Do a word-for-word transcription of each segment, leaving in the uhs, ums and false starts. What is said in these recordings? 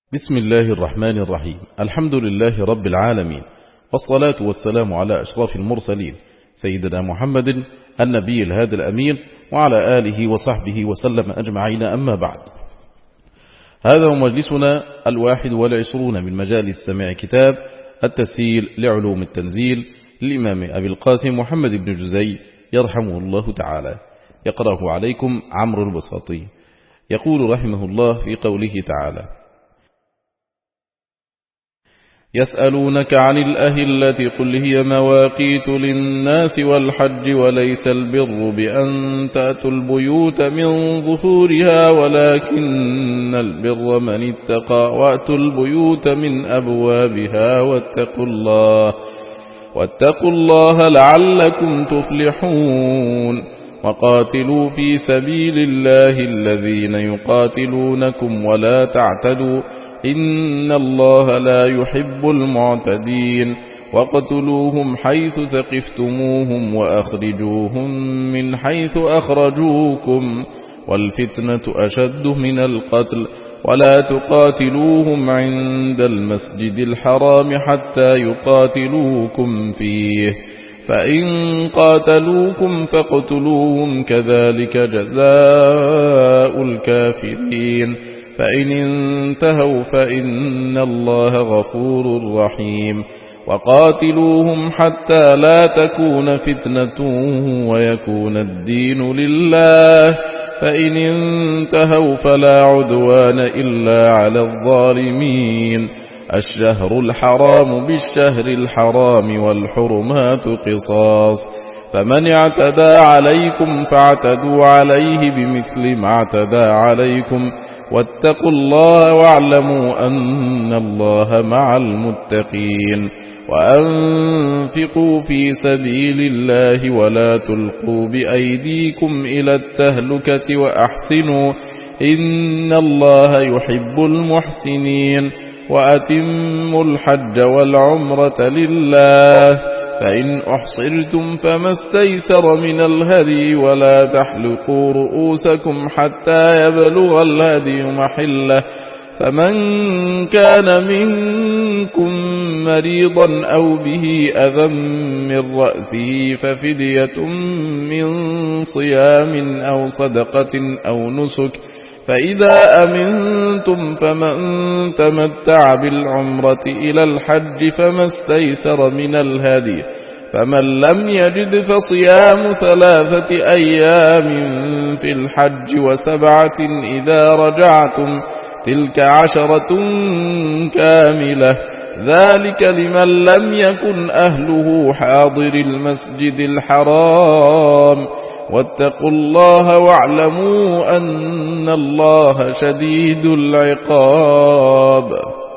بسم الله الرحمن الرحيم. الحمد لله رب العالمين، والصلاة والسلام على أشرف المرسلين سيدنا محمد النبي الهادي الأمين وعلى آله وصحبه وسلم أجمعين، أما بعد. هذا هو مجلسنا الواحد والعشرون من مجالس سماع كتاب التسهيل لعلوم التنزيل للإمام أبي القاسم محمد بن جزي يرحمه الله تعالى. يقرأه عليكم عمرو البساطي. يقول رحمه الله في قوله تعالى: يسألونك عن الأهلة قل هي مواقيت للناس والحج وليس البر بأن تأتوا البيوت من ظهورها ولكن البر من اتقى وأتوا البيوت من أبوابها واتقوا الله واتقوا الله لعلكم تفلحون. وقاتلوا في سبيل الله الذين يقاتلونكم ولا تعتدوا إن الله لا يحب المعتدين. وقتلوهم حيث ثقفتموهم وأخرجوهم من حيث أخرجوكم والفتنة أشد من القتل ولا تقاتلوهم عند المسجد الحرام حتى يقاتلوكم فيه فإن قاتلوكم فاقتلوهم كذلك جزاء الكافرين. فإن انتهوا فإن الله غفور رحيم. وقاتلوهم حتى لا تكون فتنة ويكون الدين لله فإن انتهوا فلا عدوان إلا على الظالمين. الشهر الحرام بالشهر الحرام والحرمات قصاص فمن اعتدى عليكم فاعتدوا عليه بمثل ما اعتدى عليكم واتقوا الله واعلموا أن الله مع المتقين. وأنفقوا في سبيل الله ولا تلقوا بأيديكم إلى التهلكة وأحسنوا إن الله يحب المحسنين. وأتموا الحج والعمرة لله فإن أحصرتم فما استيسر من الهدي ولا تحلقوا رؤوسكم حتى يبلغ الهدي محله فمن كان منكم مريضا أو به أذى من رأسه ففدية من صيام أو صدقة أو نسك فإذا أمنتم فمن تمتع بالعمرة إلى الحج فما استيسر من الهدي فمن لم يجد فصيام ثلاثة أيام في الحج وسبعة إذا رجعتم تلك عشرة كاملة ذلك لمن لم يكن أهله حاضر المسجد الحرام. واتقوا الله واعلموا أن الله شديد العقاب.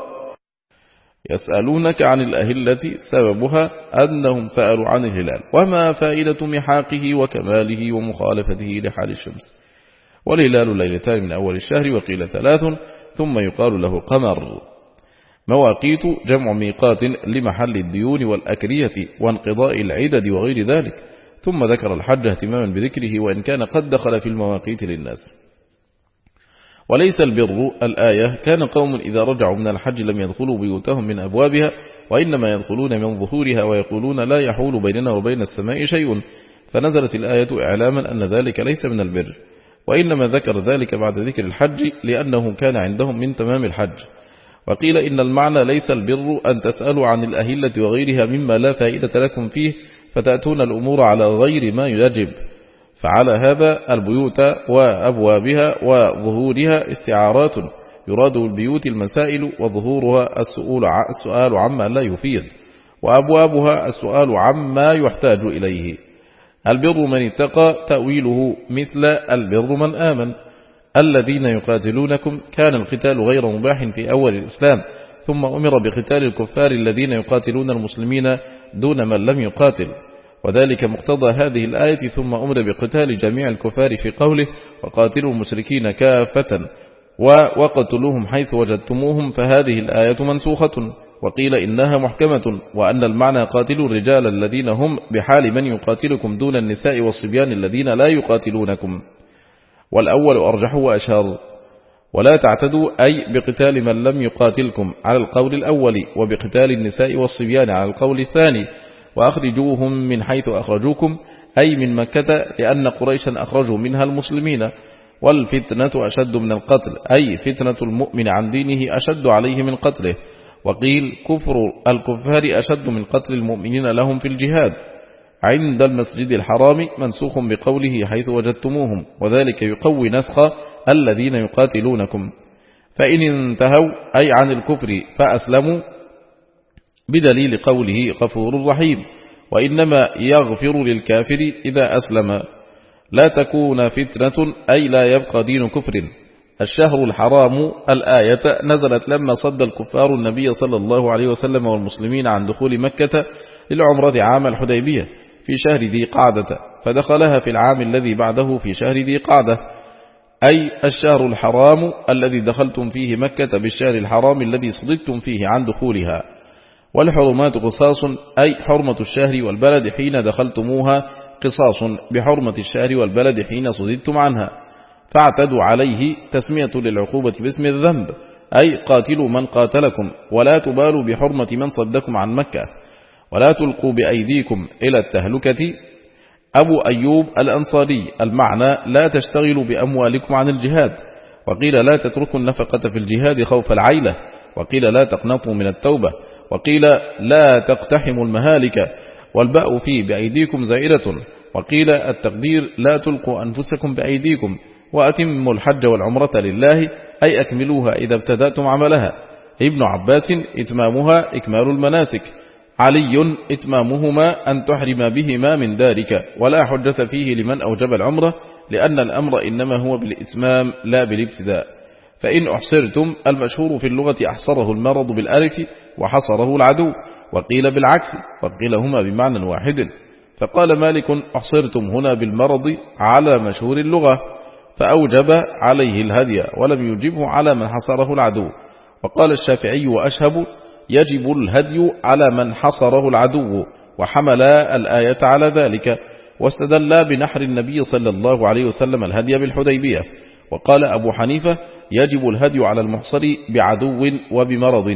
يسألونك عن الأهلة سببها أنهم سألوا عن الهلال وما فائدة محاقه وكماله ومخالفته لحال الشمس. والهلال ليلتان من أول الشهر وقيل ثلاث ثم يقال له قمر. مواقيت جمع ميقات لمحل الديون والأكرية وانقضاء العدد وغير ذلك. ثم ذكر الحج اهتماما بذكره وإن كان قد دخل في المواقيت للناس. وليس البر الآية كان قوم إذا رجعوا من الحج لم يدخلوا بيوتهم من أبوابها وإنما يدخلون من ظهورها ويقولون لا يحول بيننا وبين السماء شيء فنزلت الآية إعلاما أن ذلك ليس من البر وإنما ذكر ذلك بعد ذكر الحج لأنه كان عندهم من تمام الحج. وقيل إن المعنى ليس البر أن تسألوا عن الأهلة وغيرها مما لا فائدة لكم فيه فتأتون الأمور على غير ما يجب. فعلى هذا البيوت وأبوابها وظهورها استعارات يراد بالبيوت المسائل وظهورها السؤال عما لا يفيد وأبوابها السؤال عما يحتاج إليه. البر من اتقى تأويله مثل البر من آمن. الذين يقاتلونكم كان القتال غير مباح في أول الإسلام ثم أمر بقتال الكفار الذين يقاتلون المسلمين دون من لم يقاتل وذلك مقتضى هذه الآية. ثم أمر بقتال جميع الكفار في قوله وقاتلوا المشركين كافة وقتلوهم حيث وجدتموهم فهذه الآية منسوخة. وقيل إنها محكمة وأن المعنى قاتلوا الرجال الذين هم بحال من يقاتلكم دون النساء والصبيان الذين لا يقاتلونكم. والأول أرجح وأشهر. ولا تعتدوا أي بقتال من لم يقاتلكم على القول الأول، وبقتال النساء والصبيان على القول الثاني، وأخرجوهم من حيث أخرجوكم أي من مكة، لأن قريشا أخرجوا منها المسلمين. والفتنة أشد من القتل أي فتنة المؤمن عن دينه أشد عليه من قتله. وقيل كفر الكفار أشد من قتل المؤمنين لهم في الجهاد عند المسجد الحرام، منسوخ بقوله حيث وجدتموهم، وذلك يقوي نسخ الذين يقاتلونكم. فإن انتهوا أي عن الكفر فأسلموا بدليل قوله غفور رحيم، وإنما يغفر للكافر إذا أسلم. لا تكون فتنة أي لا يبقى دين كفر. الشهر الحرام الآية نزلت لما صد الكفار النبي صلى الله عليه وسلم والمسلمين عن دخول مكة للعمرة عام الحديبية في شهر ذي قعدة، فدخلها في العام الذي بعده في شهر ذي قعدة، أي الشهر الحرام الذي دخلتم فيه مكة بالشهر الحرام الذي صددتم فيه عن دخولها. والحرمات قصاص أي حرمة الشهر والبلد حين دخلتموها قصاص بحرمة الشهر والبلد حين صددتم عنها، فاعتدوا عليه تسمية للعقوبة باسم الذنب، أي قاتلوا من قاتلكم، ولا تبالوا بحرمة من صدكم عن مكة، ولا تلقوا بأيديكم إلى التهلكة. أبو أيوب الأنصاري المعنى لا تشتغلوا بأموالكم عن الجهاد، وقيل لا تتركوا النفقة في الجهاد خوف العيلة، وقيل لا تقنطوا من التوبة، وقيل لا تقتحموا المهالك، والباء فيه بأيديكم زائرة، وقيل التقدير لا تلقوا أنفسكم بأيديكم، وأتموا الحج والعمرة لله أي أكملوها إذا ابتدأتم عملها. ابن عباس إتمامها إكمال المناسك، علي إتمامهما أن تحرم بهما من دارك، ولا حجة فيه لمن أوجب العمرة، لأن الأمر إنما هو بالإتمام لا بالابتداء. فإن أحصرتم المشهور في اللغة أحصره المرض بالألف وحصره العدو، وقيل بالعكس، وقيل هما بمعنى واحد. فقال مالك أحصرتم هنا بالمرض على مشهور اللغة، فأوجب عليه الهدي ولم يجبه على من حصره العدو. وقال الشافعي وأشهب يجب الهدي على من حصره العدو، وحمل الآية على ذلك، واستدل بنحر النبي صلى الله عليه وسلم الهدي بالحديبية. وقال أبو حنيفة يجب الهدي على المحصر بعدو وبمرض،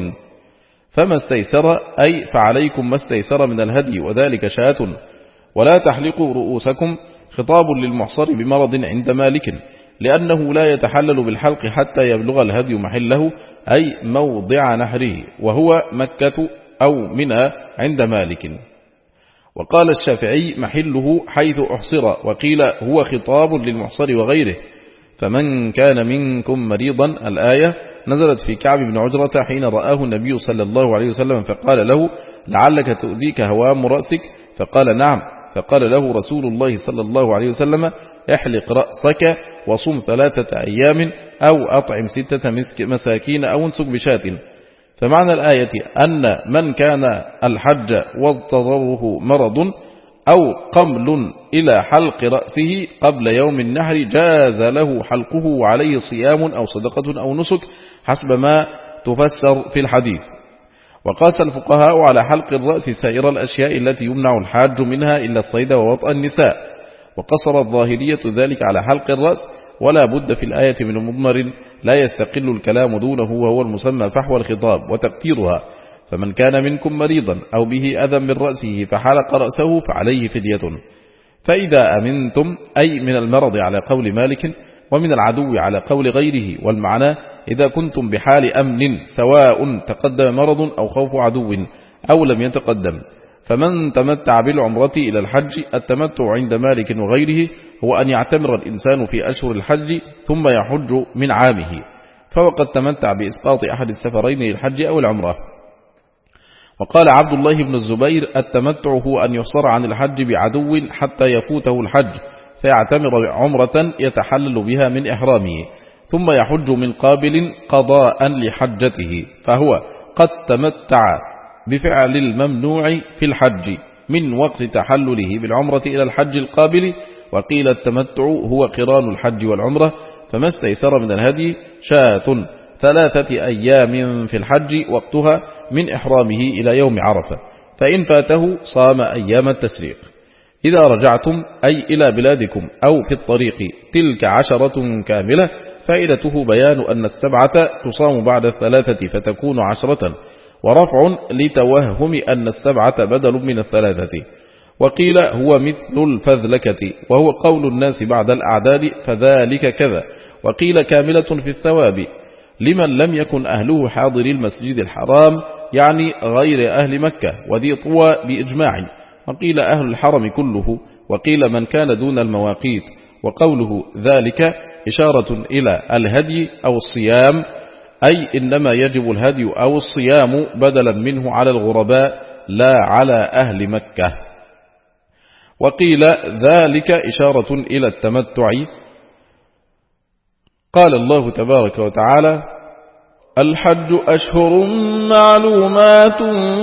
فما استيسر أي فعليكم ما استيسر من الهدي، وذلك شاة. ولا تحلقوا رؤوسكم خطاب للمحصر بمرض عند مالك، لأنه لا يتحلل بالحلق حتى يبلغ الهدي محله أي موضع نحره، وهو مكة أو منى عند مالك. وقال الشافعي محله حيث أحصر، وقيل هو خطاب للمحصر وغيره. فمن كان منكم مريضا الآية نزلت في كعب بن عجرة حين رآه النبي صلى الله عليه وسلم فقال له لعلك تؤذيك هوام رأسك، فقال نعم، فقال له رسول الله صلى الله عليه وسلم احلق رأسك وصم ثلاثة أيام أو أطعم ستة مساكين أو انسك بشاة. فمعنى الآية أن من كان الحج واضطرره مرض أو قمل إلى حلق رأسه قبل يوم النحر جاز له حلقه وعليه صيام أو صدقة أو نسك حسب ما تفسر في الحديث. وقاس الفقهاء على حلق الرأس سائر الأشياء التي يمنع الحاج منها إلا الصيد ووطأ النساء، وقصر الظاهرية ذلك على حلق الرأس، ولا بد في الآية من مضمر لا يستقل الكلام دونه، وهو المسمى فحوى الخطاب وتقديرها. فمن كان منكم مريضا أو به أذى من رأسه فحلق رأسه فعليه فدية. فإذا أمنتم أي من المرض على قول مالك، ومن العدو على قول غيره، والمعنى إذا كنتم بحال أمن سواء تقدم مرض أو خوف عدو أو لم يتقدم. فمن تمتع بالعمرة إلى الحج، التمتع عند مالك وغيره هو أن يعتمر الإنسان في أشهر الحج ثم يحج من عامه، فوقد تمتع بإسقاط أحد السفرين للحج أو العمرة. وقال عبد الله بن الزبير التمتع هو أن يحصر عن الحج بعدو حتى يفوته الحج فيعتمر عمرة يتحلل بها من إحرامه، ثم يحج من قابل قضاء لحجته، فهو قد تمتع بفعل الممنوع في الحج من وقت تحلله بالعمرة إلى الحج القابل. وقيل التمتع هو قران الحج والعمرة، فما استيسر من الهدي شاة ثلاثة أيام في الحج وقتها من إحرامه إلى يوم عرفة، فإن فاته صام أيام التشريق. إذا رجعتم أي إلى بلادكم أو في الطريق تلك عشرة كاملة، فائدته بيان أن السبعة تصام بعد الثلاثة فتكون عشرة، ورفع لتوهم أن السبعة بدل من الثلاثة. وقيل هو مثل الفذلكة، وهو قول الناس بعد الأعداد فذلك كذا. وقيل كاملة في الثواب لمن لم يكن أهله حاضر المسجد الحرام، يعني غير أهل مكة، وذي طوى بإجماع. وقيل أهل الحرم كله، وقيل من كان دون المواقيت. وقوله ذلك إشارة إلى الهدي أو الصيام، أي إنما يجب الهدي أو الصيام بدلا منه على الغرباء لا على أهل مكة. وقيل ذلك إشارة إلى التمتع. قال الله تبارك وتعالى: الحج أشهر معلومات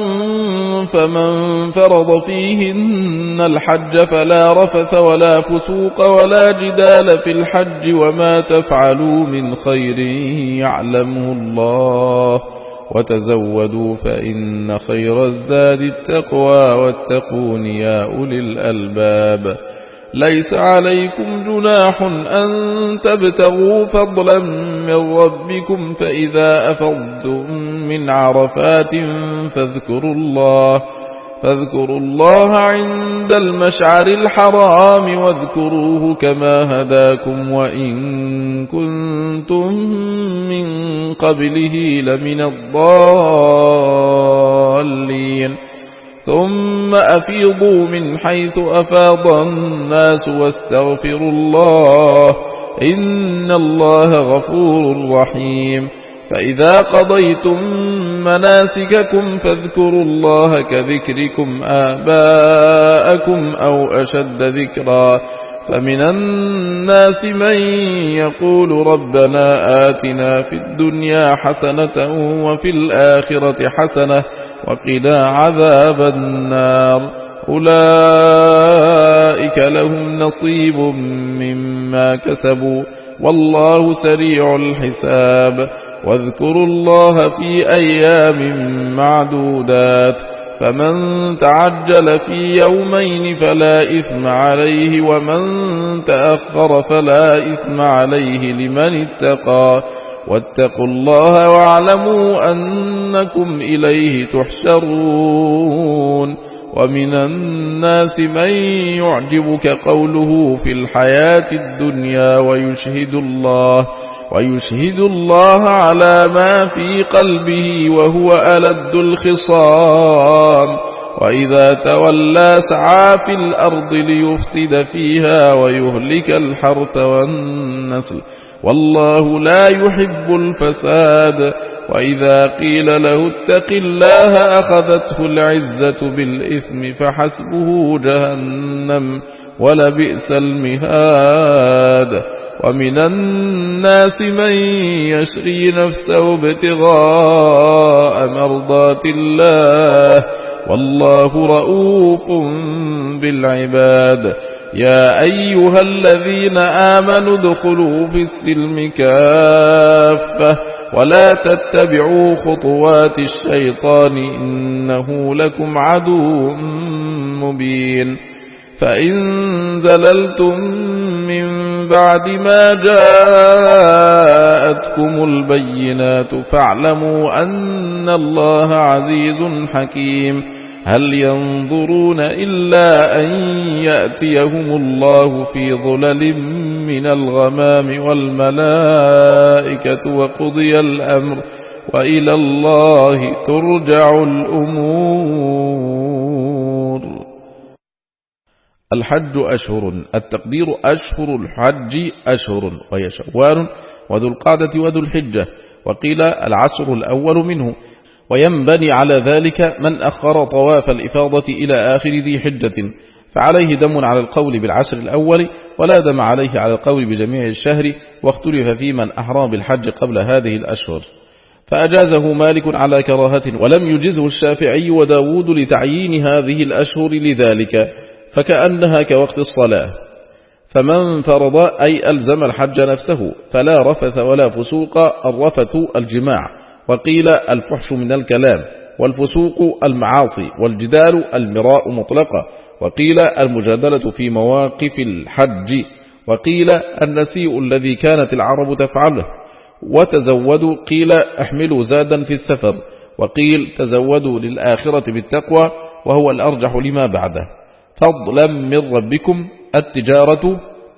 فمن فرض فيهن الحج فلا رفث ولا فسوق ولا جدال في الحج وما تفعلوا من خير يعلمه الله وتزودوا فإن خير الزاد التقوى واتقون يا أولي الألباب. ليس عليكم جناح أن تبتغوا فضلا من ربكم فإذا أفضتم من عرفات فاذكروا الله فاذكروا الله عند المشعر الحرام واذكروه كما هداكم وإن كنتم من قبله لمن الضالين. ثم أفيضوا من حيث أفاض الناس واستغفروا الله إن الله غفور رحيم. فإذا قضيتم مناسككم فاذكروا الله كذكركم آباءكم أو أشد ذكرا. فمن الناس من يقول ربنا آتنا في الدنيا حسنة وفي الآخرة حسنة وقنا عذاب النار. أولئك لهم نصيب مما كسبوا والله سريع الحساب. واذكروا الله في أيام معدودات فمن تعجل في يومين فلا إثم عليه ومن تأخر فلا إثم عليه لمن اتقى. واتقوا الله واعلموا أنكم إليه تحشرون. ومن الناس من يعجبك قوله في الحياة الدنيا ويشهد الله ويشهد الله على ما في قلبه وهو ألد الخصام. وإذا تولى سعى في الأرض ليفسد فيها ويهلك الحرث والنسل والله لا يحب الفساد. وإذا قيل له اتق الله أخذته العزة بالإثم فحسبه جهنم ولبئس المهاد. ومن الناس من يشري نفسه ابتغاء مرضات الله والله رؤوف بالعباد. يا أيها الذين آمنوا ادخلوا في السلم كافة ولا تتبعوا خطوات الشيطان إنه لكم عدو مبين. فإن زللتم من بعد ما جاءتكم البينات فاعلموا أن الله عزيز حكيم. هل ينظرون إلا أن يأتيهم الله في ظلل من الغمام والملائكة وقضي الأمر وإلى الله ترجع الأمور. الحج أشهر، التقدير أشهر الحج أشهر وهي شوال وذو القعدة وذو الحجة. وقيل العشر الأول منه. وينبني على ذلك من أخر طواف الإفاضة إلى آخر ذي حجة فعليه دم على القول بالعشر الأول ولا دم عليه على القول بجميع الشهر. واختلف في من أحرى بالحج قبل هذه الأشهر فأجازه مالك على كراهة ولم يجزه الشافعي وداود لتعيين هذه الأشهر لذلك فكأنها كوقت الصلاة. فمن فرض أي ألزم الحج نفسه فلا رفث ولا فسوق. الرفث الجماع، وقيل الفحش من الكلام، والفسوق المعاصي، والجدال المراء مطلقة، وقيل المجادلة في مواقف الحج، وقيل النسيء الذي كانت العرب تفعله. وتزودوا قيل احملوا زادا في السفر، وقيل تزودوا للآخرة بالتقوى، وهو الأرجح لما بعده. فضلا من ربكم التجارة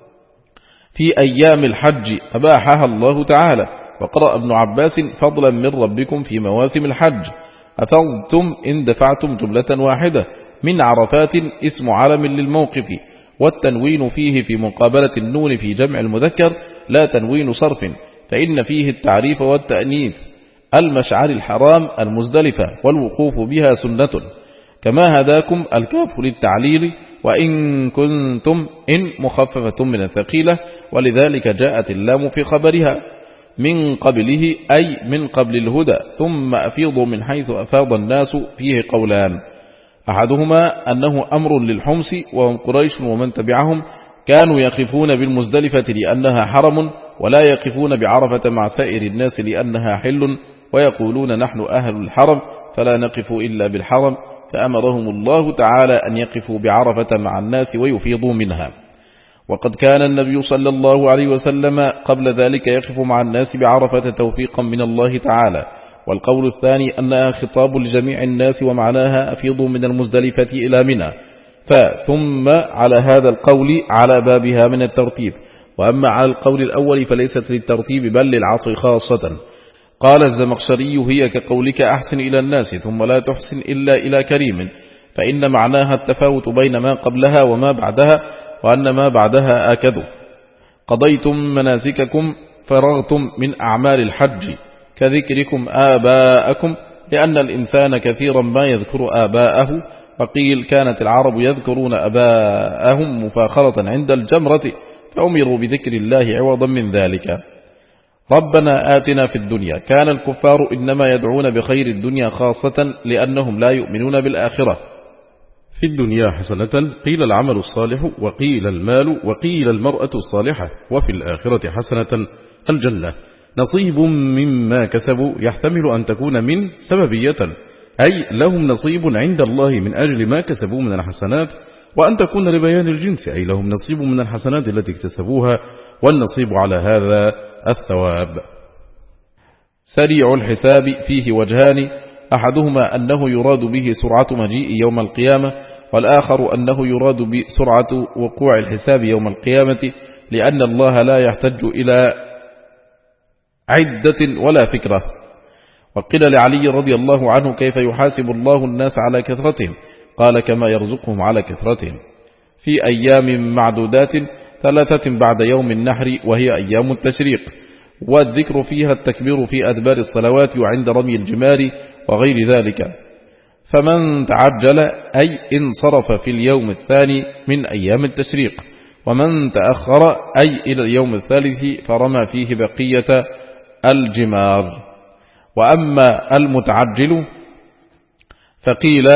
في أيام الحج أباحها الله تعالى. وقرأ ابن عباس فضلا من ربكم في مواسم الحج. أفضتم إن دفعتم جملة واحدة من عرفات اسم علم للموقف، والتنوين فيه في مقابلة النون في جمع المذكر لا تنوين صرف، فإن فيه التعريف والتأنيث. المشعر الحرام المزدلفة والوقوف بها سنة. كما هداكم الكاف للتعليل، وإن كنتم إن مخففة من الثقيلة، ولذلك جاءت اللام في خبرها. من قبله أي من قبل الهدى، ثم أفيضوا من حيث أفاض الناس فيه قولان. أحدهما أنه أمر للحمس، وهم قريش ومن تبعهم كانوا يقفون بالمزدلفة لأنها حرم، ولا يقفون بعرفة مع سائر الناس لأنها حل، ويقولون نحن أهل الحرم فلا نقف إلا بالحرم، فأمرهم الله تعالى أن يقفوا بعرفة مع الناس ويفيضوا منها. وقد كان النبي صلى الله عليه وسلم قبل ذلك يقف مع الناس بعرفة توفيقا من الله تعالى. والقول الثاني أنها خطاب لجميع الناس، ومعناها أفيضوا من المزدلفة إلى منى، فثم على هذا القول على بابها من الترتيب. وأما على القول الأول فليست للترتيب بل للعطف خاصة. قال الزمخشري هي كقولك أحسن إلى الناس ثم لا تحسن إلا إلى كريم، فإن معناها التفاوت بين ما قبلها وما بعدها، وأن ما بعدها آكد. قضيتم مناسككم فرغتم من أعمال الحج كذكركم آباءكم، لأن الإنسان كثيرا ما يذكر آباءه. وقيل كانت العرب يذكرون آباءهم مفاخرة عند الجمرة، فأمروا بذكر الله عوضا من ذلك. ربنا آتنا في الدنيا. كان الكفار إنما يدعون بخير الدنيا خاصة لأنهم لا يؤمنون بالآخرة. في الدنيا حسنة قيل العمل الصالح، وقيل المال، وقيل المرأة الصالحة، وفي الآخرة حسنة الجنة. نصيب مما كسبوا يحتمل أن تكون من سببية، أي لهم نصيب عند الله من أجل ما كسبوا من الحسنات، وأن تكون لبيان الجنس، أي لهم نصيب من الحسنات التي اكتسبوها، والنصيب على هذا الثواب. سريع الحساب فيه وجهان، أحدهما أنه يراد به سرعة مجيء يوم القيامة، والآخر أنه يراد بسرعة وقوع الحساب يوم القيامة، لأن الله لا يحتج إلى عدة ولا فكرة. وقيل لعلي رضي الله عنه كيف يحاسب الله الناس على كثرتهم؟ قال كما يرزقهم على كثرتهم. في أيام معدودات ثلاثة بعد يوم النحر، وهي أيام التشريق، والذكر فيها التكبير في أدبار الصلوات وعند رمي الجمار وغير ذلك. فمن تعجل أي انصرف في اليوم الثاني من أيام التشريق، ومن تأخر أي إلى اليوم الثالث فرمى فيه بقية الجمار. وأما المتعجل فقيل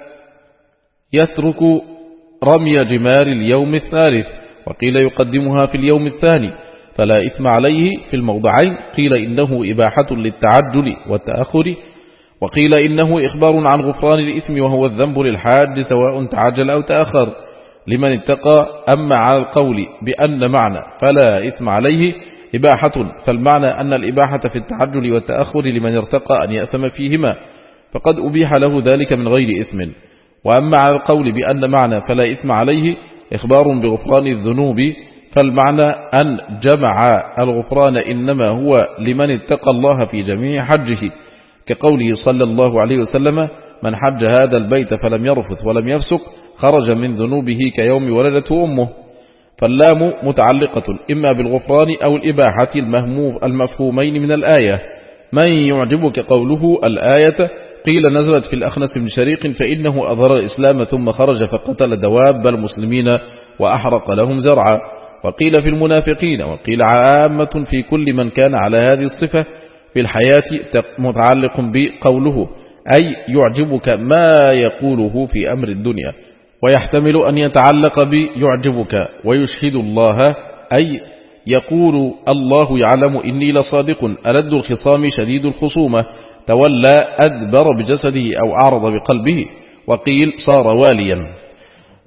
يترك رمي جمار اليوم الثالث، وقيل يقدمها في اليوم الثاني فلا إثم عليه في الموضعين. قيل إنه إباحة للتعجل والتأخر، وقيل إنه إخبار عن غفران الإثم وهو الذنب للحاج سواء تعجل أو تأخر لمن اتقى. أما على القول بأن معنى فلا إثم عليه إباحة، فالمعنى أن الإباحة في التعجل والتأخر لمن ارتقى أن يأثم فيهما، فقد أبيح له ذلك من غير إثم. وأما على القول بأن معنى فلا إثم عليه إخبار بغفران الذنوب، فالمعنى أن جمع الغفران إنما هو لمن اتقى الله في جميع حجه، كقوله صلى الله عليه وسلم من حج هذا البيت فلم يرفث ولم يفسق خرج من ذنوبه كيوم ولدته أمه. فاللام متعلقة إما بالغفران أو الإباحة المفهومين من الآية. من يعجبك قوله الآية قيل نزلت في الأخنس بن شريق، فإنه أظهر الإسلام ثم خرج فقتل دواب المسلمين وأحرق لهم زرعا. وقيل في المنافقين، وقيل عامة في كل من كان على هذه الصفة في الحياة، متعلق بقوله أي يعجبك ما يقوله في أمر الدنيا، ويحتمل أن يتعلق بيعجبك ويشهد الله، أي يقول الله يعلم إني لصادق ألد الخصام شديد الخصومة تولى أدبر بجسده أو أعرض بقلبه. وقيل صار واليا.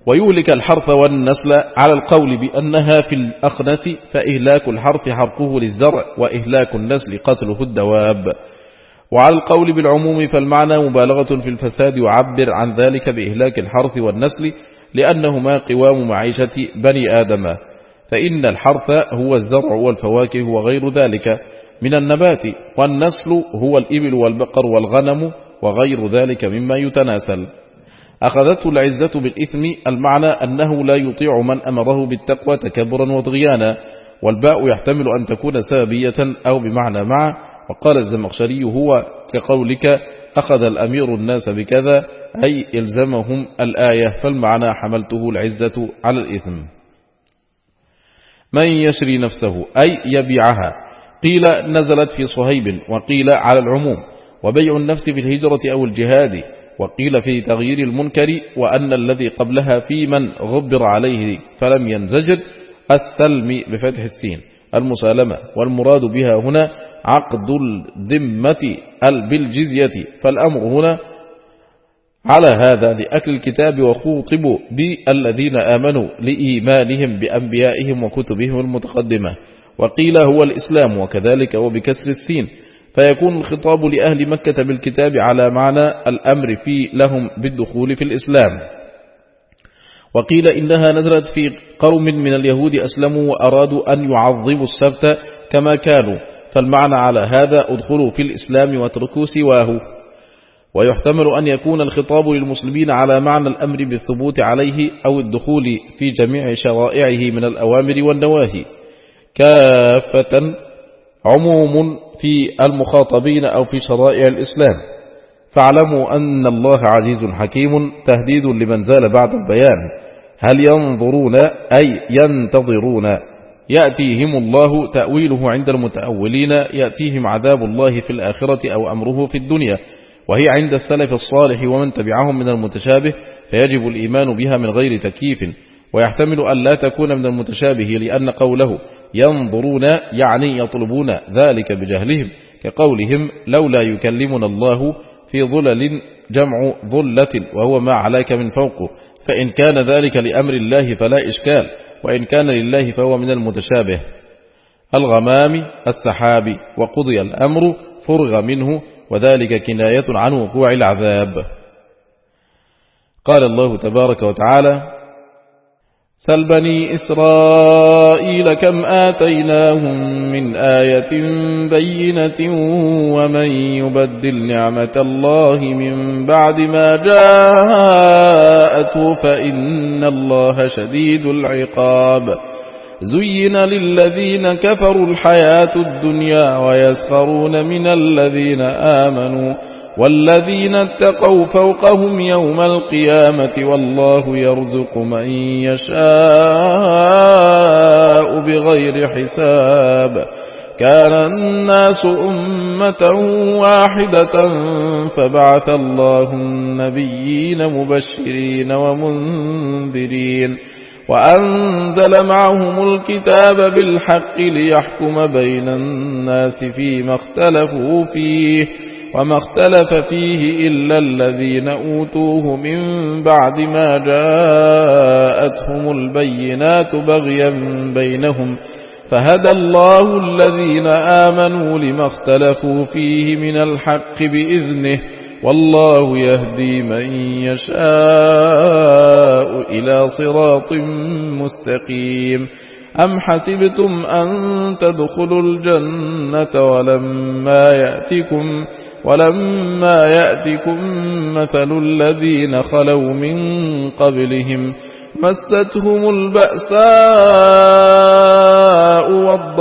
ويهلك الحرث والنسل على القول بأنها في الأخنس، فإهلاك الحرث حرقه للزرع، وإهلاك النسل قتله الدواب. وعلى القول بالعموم فالمعنى مبالغة في الفساد، وعبر عن ذلك بإهلاك الحرث والنسل لأنهما قوام معيشة بني آدم، فإن الحرث هو الزرع والفواكه وغير ذلك من النبات، والنسل هو الإبل والبقر والغنم وغير ذلك مما يتناسل. أخذته العزة بالإثم، المعنى أنه لا يطيع من أمره بالتقوى تكبرا وطغيانا، والباء يحتمل أن تكون سببية أو بمعنى مع. وقال الزمخشري هو كقولك أخذ الأمير الناس بكذا، أي إلزمهم الآية، فالمعنى حملته العزة على الإثم. من يشري نفسه أي يبيعها، قيل نزلت في صهيب، وقيل على العموم، وبيع النفس في الهجرة أو الجهاد، وقيل في تغيير المنكر، وأن الذي قبلها في من غبر عليه فلم ينزجر، السلم بفتح السين المسالمة، والمراد بها هنا عقد الذمة بالجزية، فالأمر هنا على هذا لأكل الكتاب، وخوطبوا بالذين آمنوا لإيمانهم بأنبيائهم وكتبهم المتقدمة. وقيل هو الإسلام، وكذلك وبكسر السين، فيكون الخطاب لأهل مكة بالكتاب على معنى الأمر في لهم بالدخول في الإسلام. وقيل إنها نزلت في قوم من اليهود أسلموا وأرادوا أن يعظموا السبت كما كانوا، فالمعنى على هذا ادخلوا في الإسلام واتركوا سواه. ويحتمل أن يكون الخطاب للمسلمين على معنى الأمر بالثبوت عليه أو الدخول في جميع شرائعه من الأوامر والنواهي، كافة عموم في المخاطبين أو في شرائع الإسلام. فاعلموا أن الله عزيز حكيم، تهديد لمن زال بعد البيان. هل ينظرون أي ينتظرون يأتيهم الله، تأويله عند المتأولين يأتيهم عذاب الله في الآخرة أو أمره في الدنيا، وهي عند السلف الصالح ومن تبعهم من المتشابه، فيجب الإيمان بها من غير تكييف. ويحتمل أن لا تكون من المتشابه، لأن قوله ينظرون يعني يطلبون ذلك بجهلهم، كقولهم لولا يكلمنا الله في ظلل، جمع ظلة وهو ما علاك من فوقه، فإن كان ذلك لأمر الله فلا إشكال، وإن كان لله فهو من المتشابه. الغمام السحاب، وقضي الأمر فرغ منه، وذلك كناية عن وقوع العذاب. قال الله تبارك وتعالى سل بني إسرائيل كم آتيناهم من آية بينة ومن يبدل نعمة الله من بعد ما جاءته فإن الله شديد العقاب. زين للذين كفروا الحياة الدنيا ويسخرون من الذين آمنوا والذين اتقوا فوقهم يوم القيامة والله يرزق من يشاء بغير حساب. كان الناس أمة واحدة فبعث الله النبيين مبشرين ومنذرين وأنزل معهم الكتاب بالحق ليحكم بين الناس فيما اختلفوا فيه وما اختلف فيه إلا الذين أوتوه من بعد ما جاءتهم البينات بغيا بينهم فهدى الله الذين آمنوا لما اختلفوا فيه من الحق بإذنه والله يهدي من يشاء إلى صراط مستقيم. أم حسبتم أن تدخلوا الجنة ولما يأتكم ولما يأتكم مثل الذين خلوا من قبلهم مستهم البأساء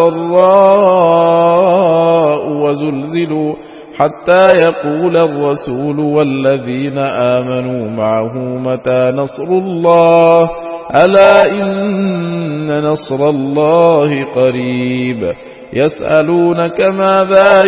والضراء وزلزلوا حتى يقول الرسول والذين آمنوا معه متى نصر الله ألا إن نصر الله قريب. يسألونك ماذا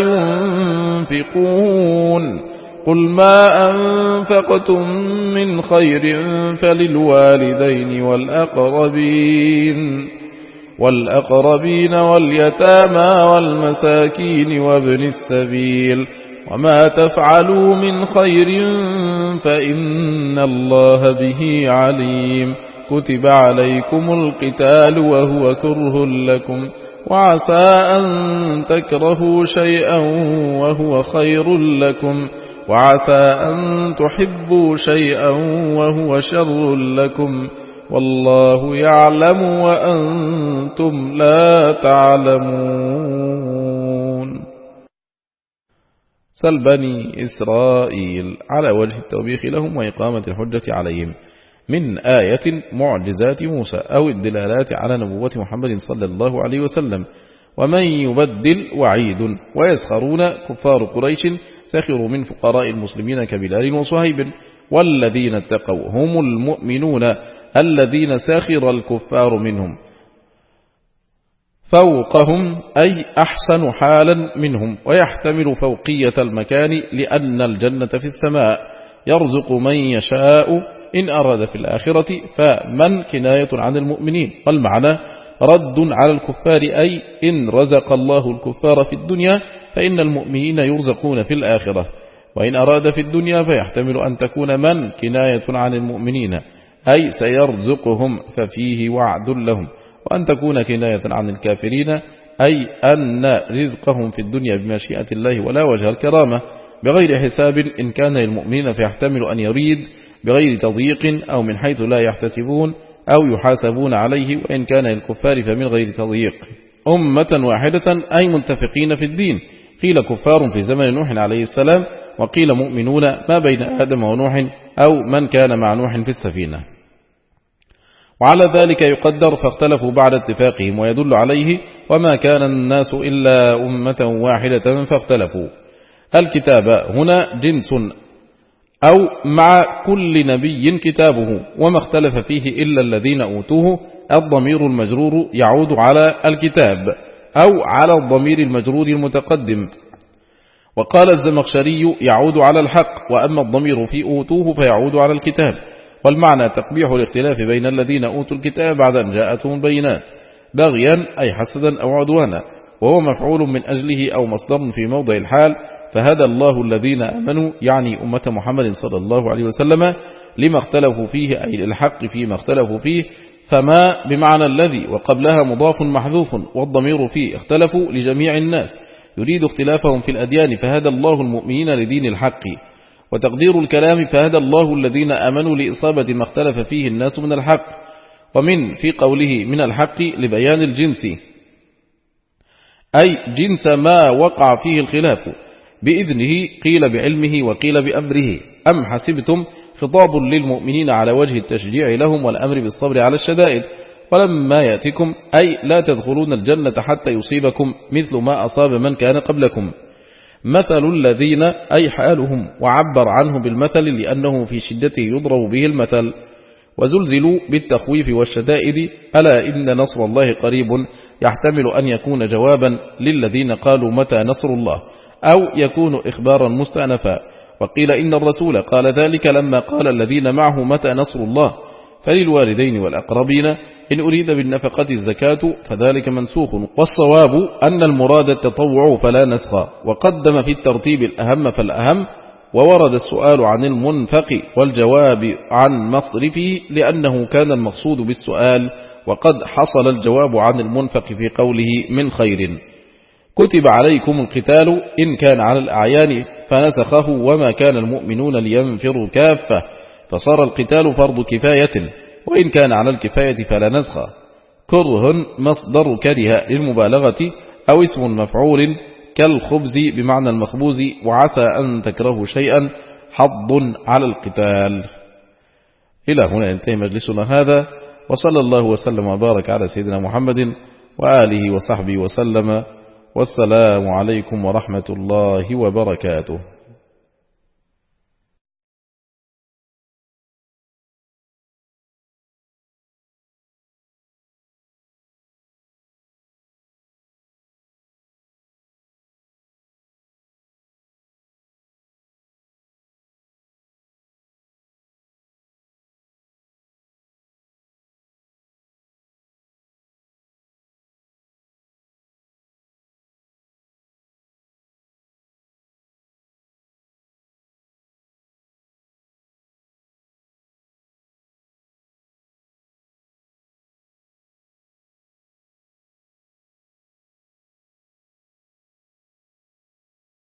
ينفقون قل ما أنفقتم من خير فللوالدين والأقربين والأقربين واليتامى والمساكين وابن السبيل وما تفعلوا من خير فإن الله به عليم كتب عليكم القتال وهو كره لكم وعسى أن تكرهوا شيئا وهو خير لكم وعسى أن تحبوا شيئا وهو شر لكم والله يعلم وأنتم لا تعلمون. سل بني إسرائيل على وجه التوبيخ لهم وإقامة الحجة عليهم من آية معجزات موسى أو الدلالات على نبوة محمد صلى الله عليه وسلم. ومن يبدل وعيد ويسخرون كفار قريش سخروا من فقراء المسلمين كبلال وصهيب والذين اتقوا هم المؤمنون الذين سخر الكفار منهم فوقهم أي أحسن حالا منهم ويحتمل فوقية المكان لأن الجنة في السماء يرزق من يشاء إن أراد في الآخرة فمن كناية عن المؤمنين والمعنى رد على الكفار أي إن رزق الله الكفار في الدنيا فإن المؤمنين يرزقون في الآخرة وإن أراد في الدنيا فيحتمل أن تكون من كناية عن المؤمنين أي سيرزقهم ففيه وعد لهم وأن تكون كناية عن الكافرين أي أن رزقهم في الدنيا بمشيئة الله ولا وجه الكرامة بغير حساب إن كان للمؤمنين فيحتمل أن يريد بغير تضييق أو من حيث لا يحتسبون أو يحاسبون عليه وإن كان للكفار فمن غير تضييق أمة واحدة أي متفقين في الدين قيل كفار في زمن نوح عليه السلام وقيل مؤمنون ما بين آدم ونوح أو من كان مع نوح في السفينة وعلى ذلك يقدر فاختلفوا بعد اتفاقهم ويدل عليه وما كان الناس إلا أمة واحدة فاختلفوا. الكتاب هنا جنس أو مع كل نبي كتابه وما اختلف فيه إلا الذين أوتوه الضمير المجرور يعود على الكتاب أو على الضمير المجرور المتقدم. وقال الزمخشري يعود على الحق وأما الضمير في أوتوه فيعود على الكتاب والمعنى تقبيح الاختلاف بين الذين أوتوا الكتاب بعد أن جاءتهم البينات بغيا أي حسدا أو عدوانا وهو مفعول من أجله أو مصدر في موضع الحال فهدى الله الذين آمنوا يعني أمة محمد صلى الله عليه وسلم لما اختلفوا فيه أي للحق فيما اختلفوا فيه فما بمعنى الذي وقبلها مضاف محذوف والضمير فيه اختلفوا لجميع الناس يريد اختلافهم في الأديان فهدى الله المؤمنين لدين الحق وتقدير الكلام فهدى الله الذين آمنوا لإصابة ما اختلف فيه الناس من الحق ومن في قوله من الحق لبيان الجنس أي جنس ما وقع فيه الخلاف بإذنه قيل بعلمه وقيل بأمره أم حسبتم خطاب للمؤمنين على وجه التشجيع لهم والأمر بالصبر على الشدائد ولما يأتكم أي لا تدخلون الجنة حتى يصيبكم مثل ما أصاب من كان قبلكم مثل الذين أي حالهم وعبر عنه بالمثل لأنه في شدته يضرب به المثل وزلزلوا بالتخويف والشدائد ألا إن نصر الله قريب يحتمل أن يكون جوابا للذين قالوا متى نصر الله أو يكون إخبارا مستأنفا وقيل إن الرسول قال ذلك لما قال الذين معه متى نصر الله فللوالدين والأقربين إن أريد بالنفقة الزكاة فذلك منسوخ والصواب أن المراد التطوع فلا نسخ وقدم في الترتيب الأهم فالأهم وورد السؤال عن المنفق والجواب عن مصرفه لأنه كان المقصود بالسؤال وقد حصل الجواب عن المنفق في قوله من خير كتب عليكم القتال إن كان على الأعيان فنسخه وما كان المؤمنون لينفروا كافة فصار القتال فرض كفاية وإن كان على الكفاية فلا نسخ كره مصدر كره للمبالغة أو اسم مفعول كالخبز بمعنى المخبوز وعسى أن تكرهوا شيئا حظ على القتال. إلى هنا ينتهي مجلسنا هذا وصلى الله وسلم وبارك على سيدنا محمد وآله وصحبه وسلم والسلام عليكم ورحمة الله وبركاته.